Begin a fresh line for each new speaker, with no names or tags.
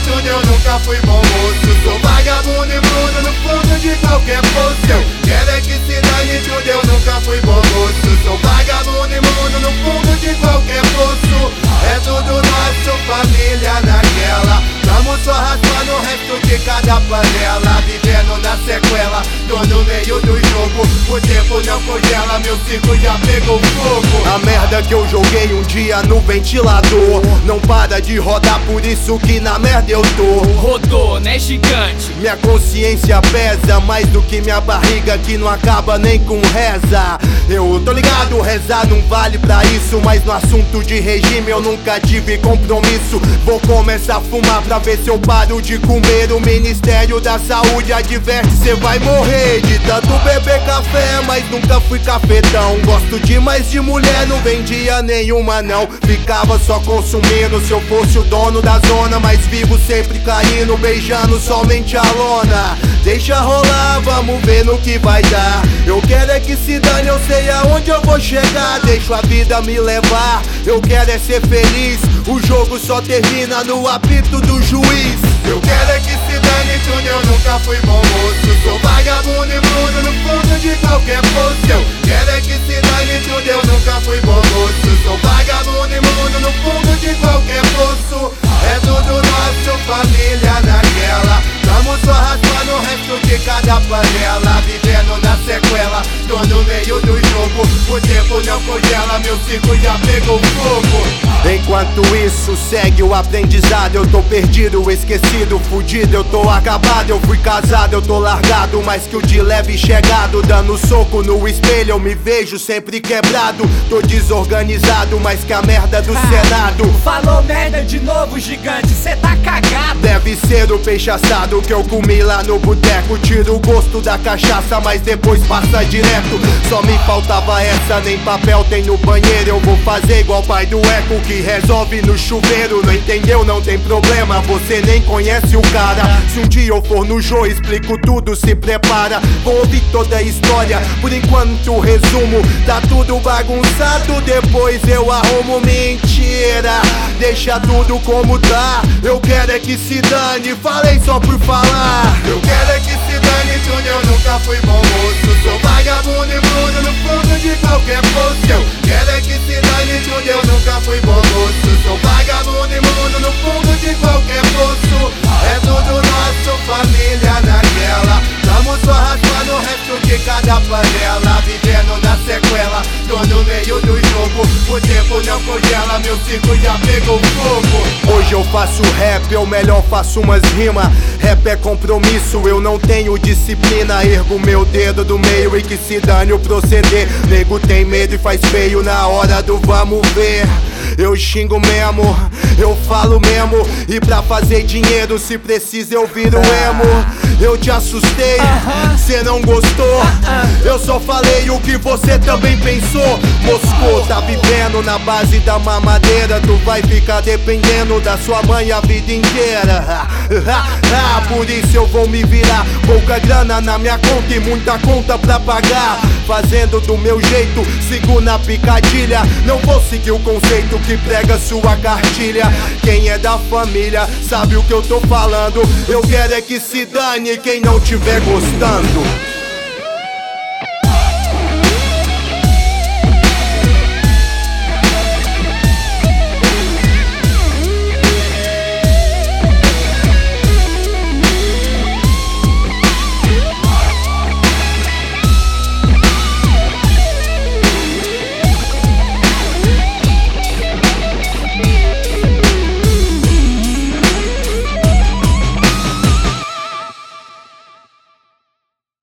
tudo, eu nunca fui bom moço. Sou vagabundo e bruno no fundo de qualquer poço. Eu quero é que se dane tudo, eu nunca fui bom moço. Sou vagabundo e bruno no fundo de qualquer poço. É tudo nosso, família naquela. Tamo só raspando o resto de cada panela. Vivendo na sequela, tô no meio do jogo. O tempo não congela, meu ciclo já pegou fogo. A merda que eu joguei um dia no ventilador não para de rodar, por isso que na merda eu tô.
Rodou, né, gigante?
Minha consciência pesa mais do que minha barriga, que não acaba nem com reza. Eu tô ligado, rezar não vale pra isso, mas no assunto de regime eu nunca tive compromisso. Vou começar a fumar pra ver se eu paro de comer. O Ministério da Saúde adverte, cê vai morrer de tanto beber café, mas nunca fui cafetão. Gosto demais de mulher, não vendia nenhuma não. Ficava só consumindo se eu fosse o dono da zona, mas vivo sempre caindo, beijando somente a lona. Deixa rolar, vamos ver no que vai dar. Eu quero é que se dane, eu sei aonde eu vou chegar. Deixo a vida me levar, eu quero é ser feliz. O jogo só termina no apito do juiz. Eu quero é que se dane tudo, eu nunca fui bom moço. Sou vagabundo e bruno no fundo de qualquer poço. Eu quero é que se dane tudo, eu nunca fui bom moço. Sou vagabundo e bruno no fundo de qualquer poço. É tudo nosso, família naquela. Tamo só raspando o resto de cada panela. Vivendo na sequela, tô no meio do jogo. O tempo não congela, meu ciclo já pegou fogo. Enquanto isso segue o aprendizado, eu tô perdido, esquecido, fudido, eu tô acabado. Eu fui casado, eu tô largado, mas que o de leve chegado. Dando soco no espelho, eu me vejo sempre quebrado. Tô desorganizado, mais que a merda do Senado.
Falou merda de novo, gigante, cê tá cagado.
Deve ser o peixe assado que eu comi lá no boteco. Tiro o gosto da cachaça, mas depois passa direto. Só me faltava essa, nem papel tem no banheiro. Eu vou fazer igual pai do Eco, que resolve no chuveiro. Não entendeu, não tem problema, você nem conhece o cara. Se um dia eu for no show, explico tudo, se prepara. Vou ouvir toda a história, por enquanto resumo. Tá tudo bagunçado, depois eu arrumo. Mentira, deixa tudo como tá. Eu quero é que se dane, falei só por falar. Eu quero é que se dane tudo, eu nunca fui bom moço. Sou vagabundo e bruno no fundo de qualquer poço. Eu quero é que se dane tudo, eu nunca fui bom moço. Sou vagabundo e bruno no fundo de qualquer poço. É tudo nosso, família naquela. Tamo só raspando o resto de cada panela. Vivendo na sequela, tô no meio do jogo. O tempo não congela, meu ciclo já pegou fogo. Hoje eu faço rap, eu melhor faço umas rimas. Rap é compromisso, eu não tenho disciplina. Ergo meu dedo do meio e que se dane o proceder. Nego tem medo e faz feio na hora do vamos ver. Eu xingo mesmo, eu falo mesmo. E pra fazer dinheiro, se precisa eu viro emo. Eu te assustei, cê não gostou. Eu só falei o que você também pensou. Moscou tá vivendo na base da mamadeira. Tu vai ficar dependendo da sua mãe a vida inteira. Por isso eu vou me virar. Pouca grana na minha conta e muita conta pra pagar. Fazendo do meu jeito, sigo na picadilha. Não vou seguir o conceito que prega sua cartilha. Quem é da família sabe o que eu tô falando. Eu quero é que se dane quem não tiver gostando.